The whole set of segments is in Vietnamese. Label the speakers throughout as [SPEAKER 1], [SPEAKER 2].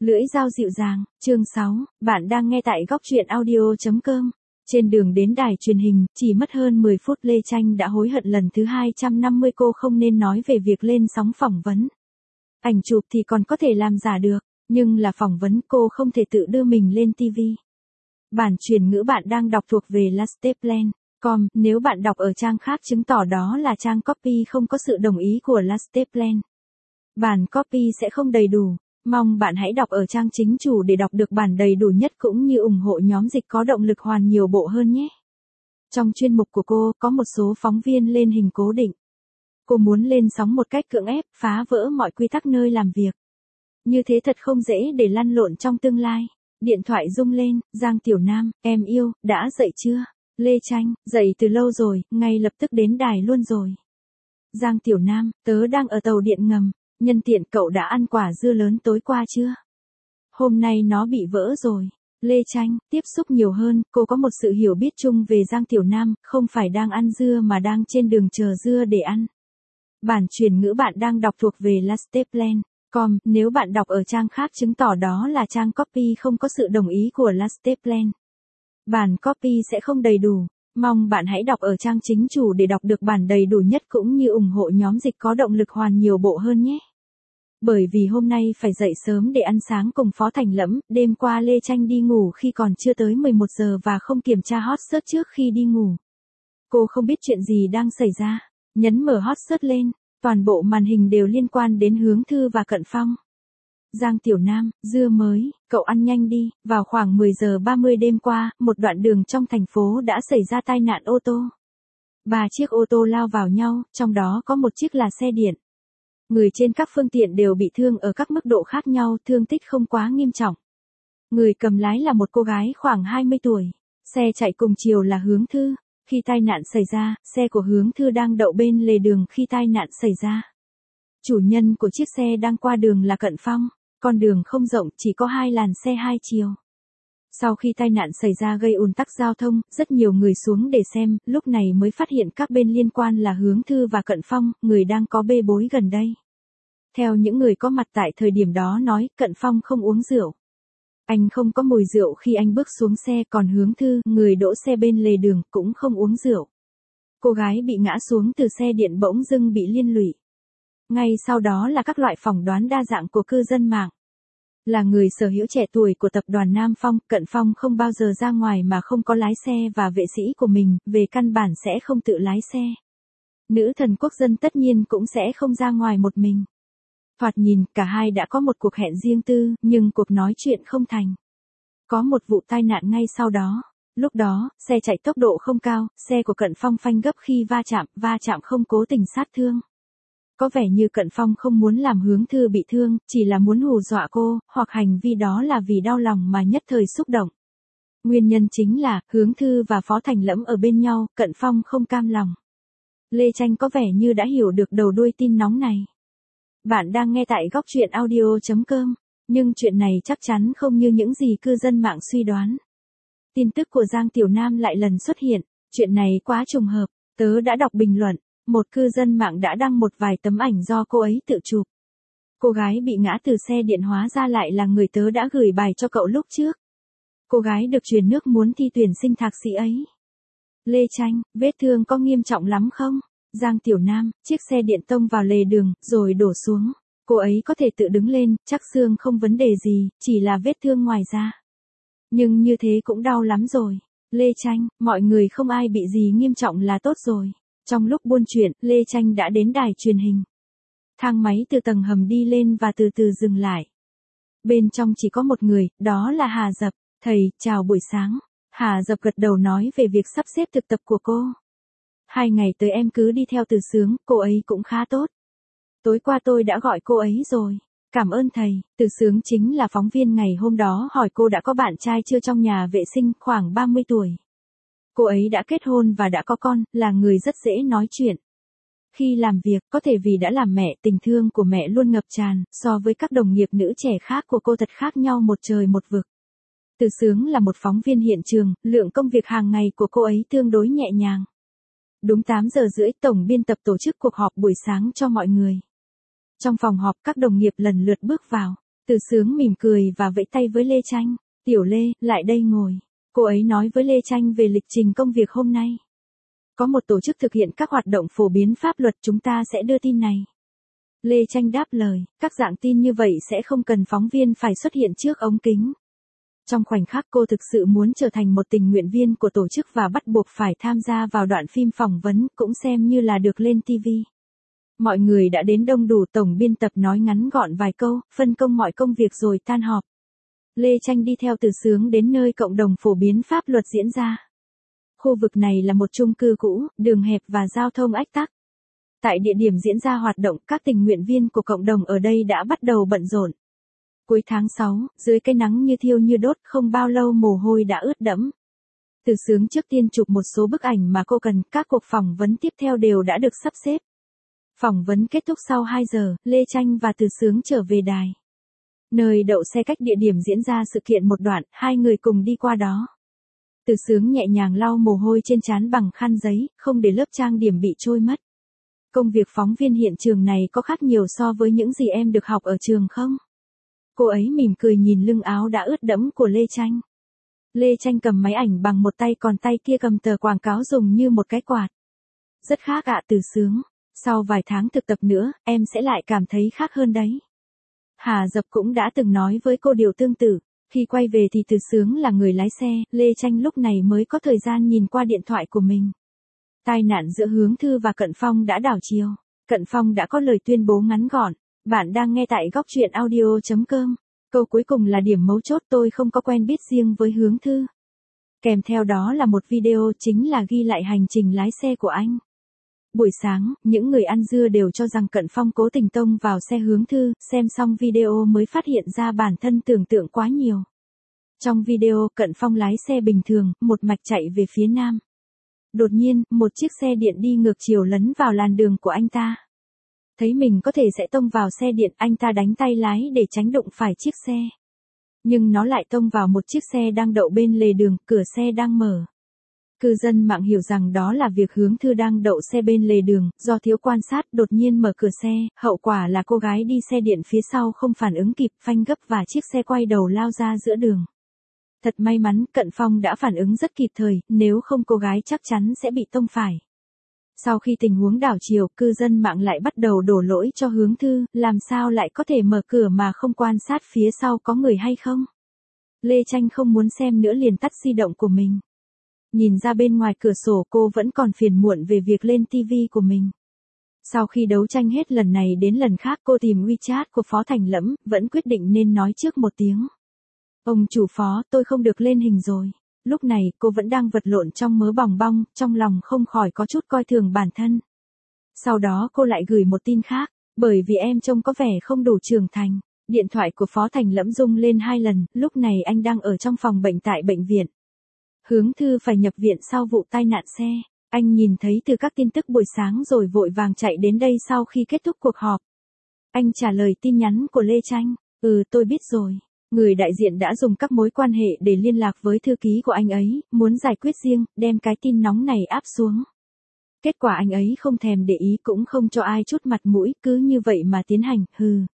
[SPEAKER 1] Lưỡi dao dịu dàng, chương 6, bạn đang nghe tại góc truyện audio.com. Trên đường đến đài truyền hình, chỉ mất hơn 10 phút Lê Tranh đã hối hận lần thứ 250 cô không nên nói về việc lên sóng phỏng vấn. Ảnh chụp thì còn có thể làm giả được, nhưng là phỏng vấn cô không thể tự đưa mình lên TV. Bản truyền ngữ bạn đang đọc thuộc về lasteplan.com, nếu bạn đọc ở trang khác chứng tỏ đó là trang copy không có sự đồng ý của Lasteplan. Bản copy sẽ không đầy đủ. Mong bạn hãy đọc ở trang chính chủ để đọc được bản đầy đủ nhất cũng như ủng hộ nhóm dịch có động lực hoàn nhiều bộ hơn nhé. Trong chuyên mục của cô có một số phóng viên lên hình cố định. Cô muốn lên sóng một cách cưỡng ép, phá vỡ mọi quy tắc nơi làm việc. Như thế thật không dễ để lăn lộn trong tương lai. Điện thoại rung lên, Giang Tiểu Nam, em yêu, đã dậy chưa? Lê Tranh, dậy từ lâu rồi, ngay lập tức đến đài luôn rồi. Giang Tiểu Nam, tớ đang ở tàu điện ngầm. Nhân tiện cậu đã ăn quả dưa lớn tối qua chưa? Hôm nay nó bị vỡ rồi. Lê Tranh, tiếp xúc nhiều hơn, cô có một sự hiểu biết chung về Giang Tiểu Nam, không phải đang ăn dưa mà đang trên đường chờ dưa để ăn. Bản truyền ngữ bạn đang đọc thuộc về Lasteplan.com, nếu bạn đọc ở trang khác chứng tỏ đó là trang copy không có sự đồng ý của Lasteplan. Bản copy sẽ không đầy đủ. Mong bạn hãy đọc ở trang chính chủ để đọc được bản đầy đủ nhất cũng như ủng hộ nhóm dịch có động lực hoàn nhiều bộ hơn nhé. Bởi vì hôm nay phải dậy sớm để ăn sáng cùng Phó Thành Lẫm, đêm qua Lê Tranh đi ngủ khi còn chưa tới 11 giờ và không kiểm tra hot search trước khi đi ngủ. Cô không biết chuyện gì đang xảy ra, nhấn mở hot search lên, toàn bộ màn hình đều liên quan đến Hướng Thư và Cận Phong. Giang Tiểu Nam, dưa mới, cậu ăn nhanh đi, vào khoảng 10 giờ 30 đêm qua, một đoạn đường trong thành phố đã xảy ra tai nạn ô tô. 3 chiếc ô tô lao vào nhau, trong đó có một chiếc là xe điện. Người trên các phương tiện đều bị thương ở các mức độ khác nhau, thương tích không quá nghiêm trọng. Người cầm lái là một cô gái khoảng 20 tuổi. Xe chạy cùng chiều là Hướng Thư. Khi tai nạn xảy ra, xe của Hướng Thư đang đậu bên lề đường khi tai nạn xảy ra. Chủ nhân của chiếc xe đang qua đường là Cận Phong. Con đường không rộng, chỉ có 2 làn xe 2 chiều. Sau khi tai nạn xảy ra gây ùn tắc giao thông, rất nhiều người xuống để xem, lúc này mới phát hiện các bên liên quan là Hướng Thư và Cận Phong, người đang có bê bối gần đây. Theo những người có mặt tại thời điểm đó nói, Cận Phong không uống rượu. Anh không có mùi rượu khi anh bước xuống xe, còn Hướng Thư, người đỗ xe bên lề đường, cũng không uống rượu. Cô gái bị ngã xuống từ xe điện bỗng dưng bị liên lụy. Ngay sau đó là các loại phỏng đoán đa dạng của cư dân mạng. Là người sở hữu trẻ tuổi của tập đoàn Nam Phong, Cận Phong không bao giờ ra ngoài mà không có lái xe và vệ sĩ của mình, về căn bản sẽ không tự lái xe. Nữ thần quốc dân tất nhiên cũng sẽ không ra ngoài một mình. Thoạt nhìn, cả hai đã có một cuộc hẹn riêng tư, nhưng cuộc nói chuyện không thành. Có một vụ tai nạn ngay sau đó. Lúc đó, xe chạy tốc độ không cao, xe của Cận Phong phanh gấp khi va chạm không cố tình sát thương. Có vẻ như Cận Phong không muốn làm Hướng Thư bị thương, chỉ là muốn hù dọa cô, hoặc hành vi đó là vì đau lòng mà nhất thời xúc động. Nguyên nhân chính là, Hướng Thư và Phó Thành Lẫm ở bên nhau, Cận Phong không cam lòng. Lê Tranh có vẻ như đã hiểu được đầu đuôi tin nóng này. Bạn đang nghe tại góc truyện audio.com, nhưng chuyện này chắc chắn không như những gì cư dân mạng suy đoán. Tin tức của Giang Tiểu Nam lại lần xuất hiện, chuyện này quá trùng hợp, tớ đã đọc bình luận. Một cư dân mạng đã đăng một vài tấm ảnh do cô ấy tự chụp. Cô gái bị ngã từ xe điện hóa ra lại là người tớ đã gửi bài cho cậu lúc trước. Cô gái được truyền nước muốn thi tuyển sinh thạc sĩ ấy. Lê Tranh, vết thương có nghiêm trọng lắm không? Giang Tiểu Nam, chiếc xe điện tông vào lề đường, rồi đổ xuống. Cô ấy có thể tự đứng lên, chắc xương không vấn đề gì, chỉ là vết thương ngoài da. Nhưng như thế cũng đau lắm rồi. Lê Tranh, mọi người không ai bị gì nghiêm trọng là tốt rồi. Trong lúc buôn chuyện, Lê Tranh đã đến đài truyền hình. Thang máy từ tầng hầm đi lên và từ từ dừng lại. Bên trong chỉ có một người, đó là Hà Dập. Thầy, chào buổi sáng. Hà Dập gật đầu nói về việc sắp xếp thực tập của cô. 2 ngày tới em cứ đi theo Từ Sướng, cô ấy cũng khá tốt. Tối qua tôi đã gọi cô ấy rồi. Cảm ơn thầy. Từ Sướng chính là phóng viên ngày hôm đó hỏi cô đã có bạn trai chưa trong nhà vệ sinh, khoảng 30 tuổi. Cô ấy đã kết hôn và đã có con, là người rất dễ nói chuyện. Khi làm việc, có thể vì đã làm mẹ, tình thương của mẹ luôn ngập tràn, so với các đồng nghiệp nữ trẻ khác của cô thật khác nhau một trời một vực. Từ Sướng là một phóng viên hiện trường, lượng công việc hàng ngày của cô ấy tương đối nhẹ nhàng. Đúng 8 giờ rưỡi, tổng biên tập tổ chức cuộc họp buổi sáng cho mọi người. Trong phòng họp, các đồng nghiệp lần lượt bước vào. Từ Sướng mỉm cười và vẫy tay với Lê Tranh. Tiểu Lê, lại đây ngồi. Cô ấy nói với Lê Tranh về lịch trình công việc hôm nay. Có một tổ chức thực hiện các hoạt động phổ biến pháp luật, chúng ta sẽ đưa tin này. Lê Tranh đáp lời, các dạng tin như vậy sẽ không cần phóng viên phải xuất hiện trước ống kính. Trong khoảnh khắc cô thực sự muốn trở thành một tình nguyện viên của tổ chức và bắt buộc phải tham gia vào đoạn phim phỏng vấn, cũng xem như là được lên TV. Mọi người đã đến đông đủ, tổng biên tập nói ngắn gọn vài câu, phân công mọi công việc rồi tan họp. Lê Tranh đi theo Từ Sướng đến nơi cộng đồng phổ biến pháp luật diễn ra. Khu vực này là một chung cư cũ, đường hẹp và giao thông ách tắc. Tại địa điểm diễn ra hoạt động, các tình nguyện viên của cộng đồng ở đây đã bắt đầu bận rộn. Cuối tháng 6, dưới cái nắng như thiêu như đốt, không bao lâu mồ hôi đã ướt đẫm. Từ Sướng trước tiên chụp một số bức ảnh mà cô cần, các cuộc phỏng vấn tiếp theo đều đã được sắp xếp. Phỏng vấn kết thúc sau 2 giờ, Lê Tranh và Từ Sướng trở về đài. Nơi đậu xe cách địa điểm diễn ra sự kiện một đoạn, hai người cùng đi qua đó. Từ Sướng nhẹ nhàng lau mồ hôi trên trán bằng khăn giấy, không để lớp trang điểm bị trôi mất. Công việc phóng viên hiện trường này có khác nhiều so với những gì em được học ở trường không? Cô ấy mỉm cười nhìn lưng áo đã ướt đẫm của Lê Tranh. Lê Tranh cầm máy ảnh bằng một tay, còn tay kia cầm tờ quảng cáo dùng như một cái quạt. Rất khác ạ Từ Sướng. Sau vài tháng thực tập nữa, em sẽ lại cảm thấy khác hơn đấy. Hà Dập cũng đã từng nói với cô điều tương tự. Khi quay về thì Từ Sướng là người lái xe, Lê Tranh lúc này mới có thời gian nhìn qua điện thoại của mình. Tai nạn giữa Hướng Thư và Cận Phong đã đảo chiều. Cận Phong đã có lời tuyên bố ngắn gọn. Bạn đang nghe tại góc truyện audio.com. Câu cuối cùng là điểm mấu chốt, tôi không có quen biết riêng với Hướng Thư. Kèm theo đó là một video chính là ghi lại hành trình lái xe của anh. Buổi sáng, những người ăn dưa đều cho rằng Cận Phong cố tình tông vào xe Hướng Thư, xem xong video mới phát hiện ra bản thân tưởng tượng quá nhiều. Trong video, Cận Phong lái xe bình thường, một mạch chạy về phía nam. Đột nhiên, một chiếc xe điện đi ngược chiều lấn vào làn đường của anh ta. Thấy mình có thể sẽ tông vào xe điện, anh ta đánh tay lái để tránh đụng phải chiếc xe. Nhưng nó lại tông vào một chiếc xe đang đậu bên lề đường, cửa xe đang mở. Cư dân mạng hiểu rằng đó là việc Hướng Thư đang đậu xe bên lề đường, do thiếu quan sát đột nhiên mở cửa xe, hậu quả là cô gái đi xe điện phía sau không phản ứng kịp, phanh gấp và chiếc xe quay đầu lao ra giữa đường. Thật may mắn, Cận Phong đã phản ứng rất kịp thời, nếu không cô gái chắc chắn sẽ bị tông phải. Sau khi tình huống đảo chiều, cư dân mạng lại bắt đầu đổ lỗi cho Hướng Thư, làm sao lại có thể mở cửa mà không quan sát phía sau có người hay không. Lê Tranh không muốn xem nữa liền tắt di động của mình. Nhìn ra bên ngoài cửa sổ, cô vẫn còn phiền muộn về việc lên TV của mình. Sau khi đấu tranh hết lần này đến lần khác, cô tìm WeChat của Phó Thành Lẫm, vẫn quyết định nên nói trước một tiếng. Ông chủ Phó, tôi không được lên hình rồi. Lúc này, cô vẫn đang vật lộn trong mớ bòng bong, trong lòng không khỏi có chút coi thường bản thân. Sau đó cô lại gửi một tin khác, bởi vì em trông có vẻ không đủ trưởng thành. Điện thoại của Phó Thành Lẫm rung lên 2 lần, lúc này anh đang ở trong phòng bệnh tại bệnh viện. Hướng Thư phải nhập viện sau vụ tai nạn xe. Anh nhìn thấy từ các tin tức buổi sáng rồi vội vàng chạy đến đây sau khi kết thúc cuộc họp. Anh trả lời tin nhắn của Lê Tranh. Tôi biết rồi. Người đại diện đã dùng các mối quan hệ để liên lạc với thư ký của anh ấy, muốn giải quyết riêng, đem cái tin nóng này áp xuống. Kết quả anh ấy không thèm để ý, cũng không cho ai chút mặt mũi, cứ như vậy mà tiến hành,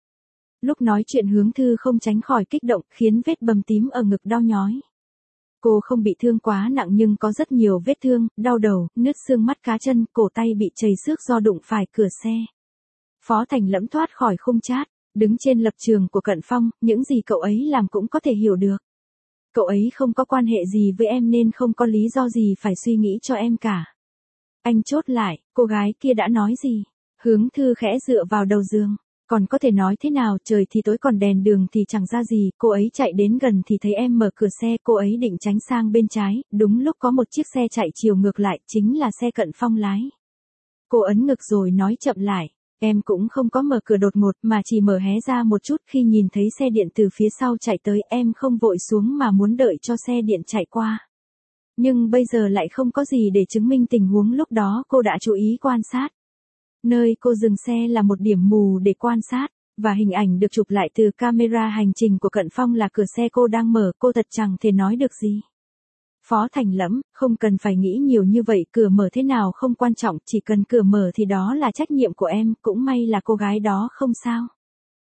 [SPEAKER 1] Lúc nói chuyện Hướng Thư không tránh khỏi kích động, khiến vết bầm tím ở ngực đau nhói. Cô không bị thương quá nặng nhưng có rất nhiều vết thương, đau đầu, nứt xương mắt cá chân, cổ tay bị trầy xước do đụng phải cửa xe. Phó Thành Lẫm thoát khỏi khung chat, đứng trên lập trường của Cận Phong, những gì cậu ấy làm cũng có thể hiểu được. Cậu ấy không có quan hệ gì với em nên không có lý do gì phải suy nghĩ cho em cả. Anh chốt lại, cô gái kia đã nói gì? Hướng Thư khẽ dựa vào đầu giường. Còn có thể nói thế nào, trời thì tối còn đèn đường thì chẳng ra gì, cô ấy chạy đến gần thì thấy em mở cửa xe, cô ấy định tránh sang bên trái, đúng lúc có một chiếc xe chạy chiều ngược lại, chính là xe Cận Phong lái. Cô ấn ngực rồi nói chậm lại, em cũng không có mở cửa đột ngột mà chỉ mở hé ra một chút, khi nhìn thấy xe điện từ phía sau chạy tới, em không vội xuống mà muốn đợi cho xe điện chạy qua. Nhưng bây giờ lại không có gì để chứng minh tình huống lúc đó, cô đã chú ý quan sát. Nơi cô dừng xe là một điểm mù để quan sát, và hình ảnh được chụp lại từ camera hành trình của Cận Phong là cửa xe cô đang mở, cô thật chẳng thể nói được gì. Phó Thành Lẫm, không cần phải nghĩ nhiều như vậy, cửa mở thế nào không quan trọng, chỉ cần cửa mở thì đó là trách nhiệm của em, cũng may là cô gái đó không sao.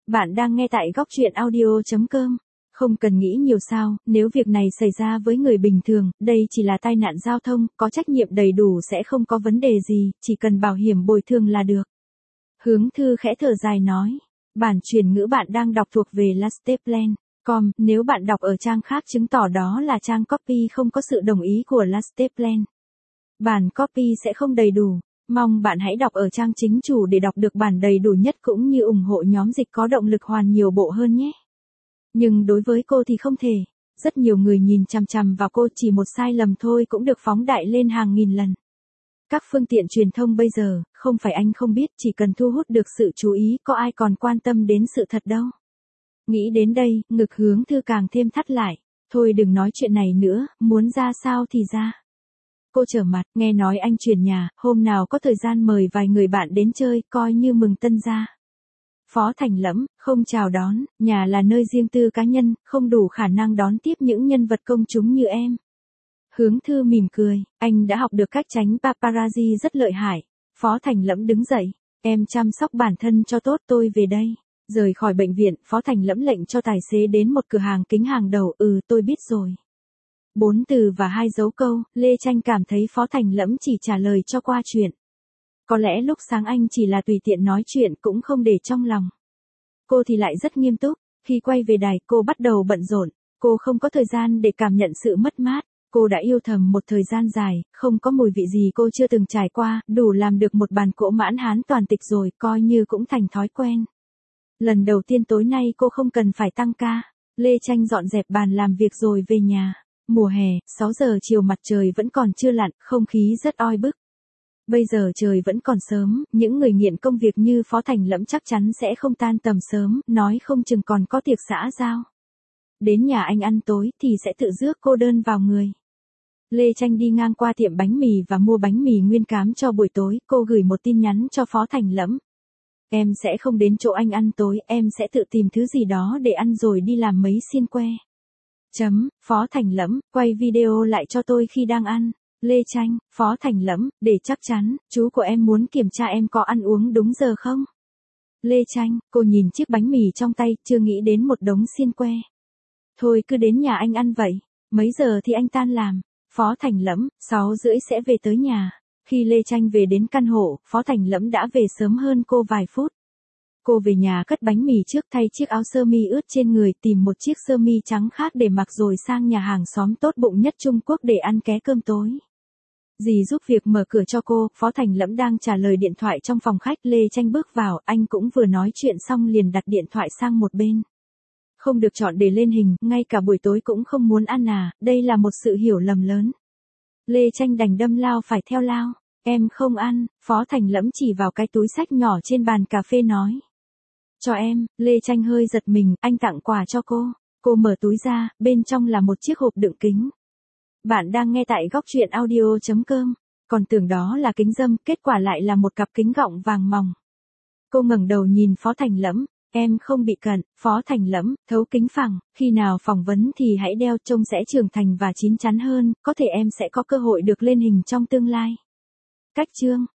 [SPEAKER 1] Bạn đang nghe tại góc truyện audio.com. Không cần nghĩ nhiều sao, nếu việc này xảy ra với người bình thường, đây chỉ là tai nạn giao thông, có trách nhiệm đầy đủ sẽ không có vấn đề gì, chỉ cần bảo hiểm bồi thường là được. Hướng Thư khẽ thở dài nói. Bản truyền ngữ bạn đang đọc thuộc về Lasteplan.com, nếu bạn đọc ở trang khác chứng tỏ đó là trang copy không có sự đồng ý của Lasteplan. Bản copy sẽ không đầy đủ. Mong bạn hãy đọc ở trang chính chủ để đọc được bản đầy đủ nhất cũng như ủng hộ nhóm dịch có động lực hoàn nhiều bộ hơn nhé. Nhưng đối với cô thì không thể. Rất nhiều người nhìn chằm chằm vào cô, chỉ một sai lầm thôi cũng được phóng đại lên hàng nghìn lần. Các phương tiện truyền thông bây giờ, không phải anh không biết, chỉ cần thu hút được sự chú ý, có ai còn quan tâm đến sự thật đâu. Nghĩ đến đây, ngực Hướng Thư càng thêm thắt lại. Thôi đừng nói chuyện này nữa, muốn ra sao thì ra. Cô trở mặt, nghe nói anh chuyển nhà, hôm nào có thời gian mời vài người bạn đến chơi, coi như mừng tân gia. Phó Thành Lẫm, không chào đón, nhà là nơi riêng tư cá nhân, không đủ khả năng đón tiếp những nhân vật công chúng như em. Hướng Thư mỉm cười, anh đã học được cách tránh paparazzi rất lợi hại. Phó Thành Lẫm đứng dậy, em chăm sóc bản thân cho tốt, tôi về đây. Rời khỏi bệnh viện, Phó Thành Lẫm lệnh cho tài xế đến một cửa hàng kính hàng đầu, tôi biết rồi. 4 từ và 2 dấu câu, Lê Tranh cảm thấy Phó Thành Lẫm chỉ trả lời cho qua chuyện. Có lẽ lúc sáng anh chỉ là tùy tiện nói chuyện cũng không để trong lòng. Cô thì lại rất nghiêm túc, khi quay về đài cô bắt đầu bận rộn, cô không có thời gian để cảm nhận sự mất mát. Cô đã yêu thầm một thời gian dài, không có mùi vị gì cô chưa từng trải qua, đủ làm được một bàn cỗ mãn hán toàn tịch rồi, coi như cũng thành thói quen. Lần đầu tiên tối nay cô không cần phải tăng ca, Lê Tranh dọn dẹp bàn làm việc rồi về nhà. Mùa hè, 6 giờ chiều mặt trời vẫn còn chưa lặn, không khí rất oi bức. Bây giờ trời vẫn còn sớm, những người nghiện công việc như Phó Thành Lẫm chắc chắn sẽ không tan tầm sớm, nói không chừng còn có tiệc xã giao. Đến nhà anh ăn tối thì sẽ tự rước cô đơn vào người. Lê Tranh đi ngang qua tiệm bánh mì và mua bánh mì nguyên cám cho buổi tối, cô gửi một tin nhắn cho Phó Thành Lẫm. Em sẽ không đến chỗ anh ăn tối, em sẽ tự tìm thứ gì đó để ăn rồi đi làm mấy xiên que. Phó Thành Lẫm, quay video lại cho tôi khi đang ăn. Lê Tranh, Phó Thành Lẫm, để chắc chắn, chú của em muốn kiểm tra em có ăn uống đúng giờ không? Lê Tranh, cô nhìn chiếc bánh mì trong tay, chưa nghĩ đến một đống xiên que. Thôi cứ đến nhà anh ăn vậy, mấy giờ thì anh tan làm? Phó Thành Lẫm, 6:30 sẽ về tới nhà. Khi Lê Tranh về đến căn hộ, Phó Thành Lẫm đã về sớm hơn cô vài phút. Cô về nhà cất bánh mì trước, thay chiếc áo sơ mi ướt trên người, tìm một chiếc sơ mi trắng khác để mặc rồi sang nhà hàng xóm tốt bụng nhất Trung Quốc để ăn ké cơm tối. Dì giúp việc mở cửa cho cô, Phó Thành Lẫm đang trả lời điện thoại trong phòng khách, Lê Tranh bước vào, anh cũng vừa nói chuyện xong liền đặt điện thoại sang một bên. Không được chọn để lên hình, ngay cả buổi tối cũng không muốn ăn à, đây là một sự hiểu lầm lớn. Lê Tranh đành đâm lao phải theo lao, em không ăn, Phó Thành Lẫm chỉ vào cái túi xách nhỏ trên bàn cà phê nói. Cho em, Lê Tranh hơi giật mình, anh tặng quà cho cô. Cô mở túi ra, bên trong là một chiếc hộp đựng kính. Bạn đang nghe tại góc truyện audio.com, còn tưởng đó là kính râm, kết quả lại là một cặp kính gọng vàng mòng. Cô ngẩng đầu nhìn Phó Thành Lẫm, em không bị cận, Phó Thành Lẫm, thấu kính phẳng, khi nào phỏng vấn thì hãy đeo, trông sẽ trưởng thành và chín chắn hơn, có thể em sẽ có cơ hội được lên hình trong tương lai. Cách chương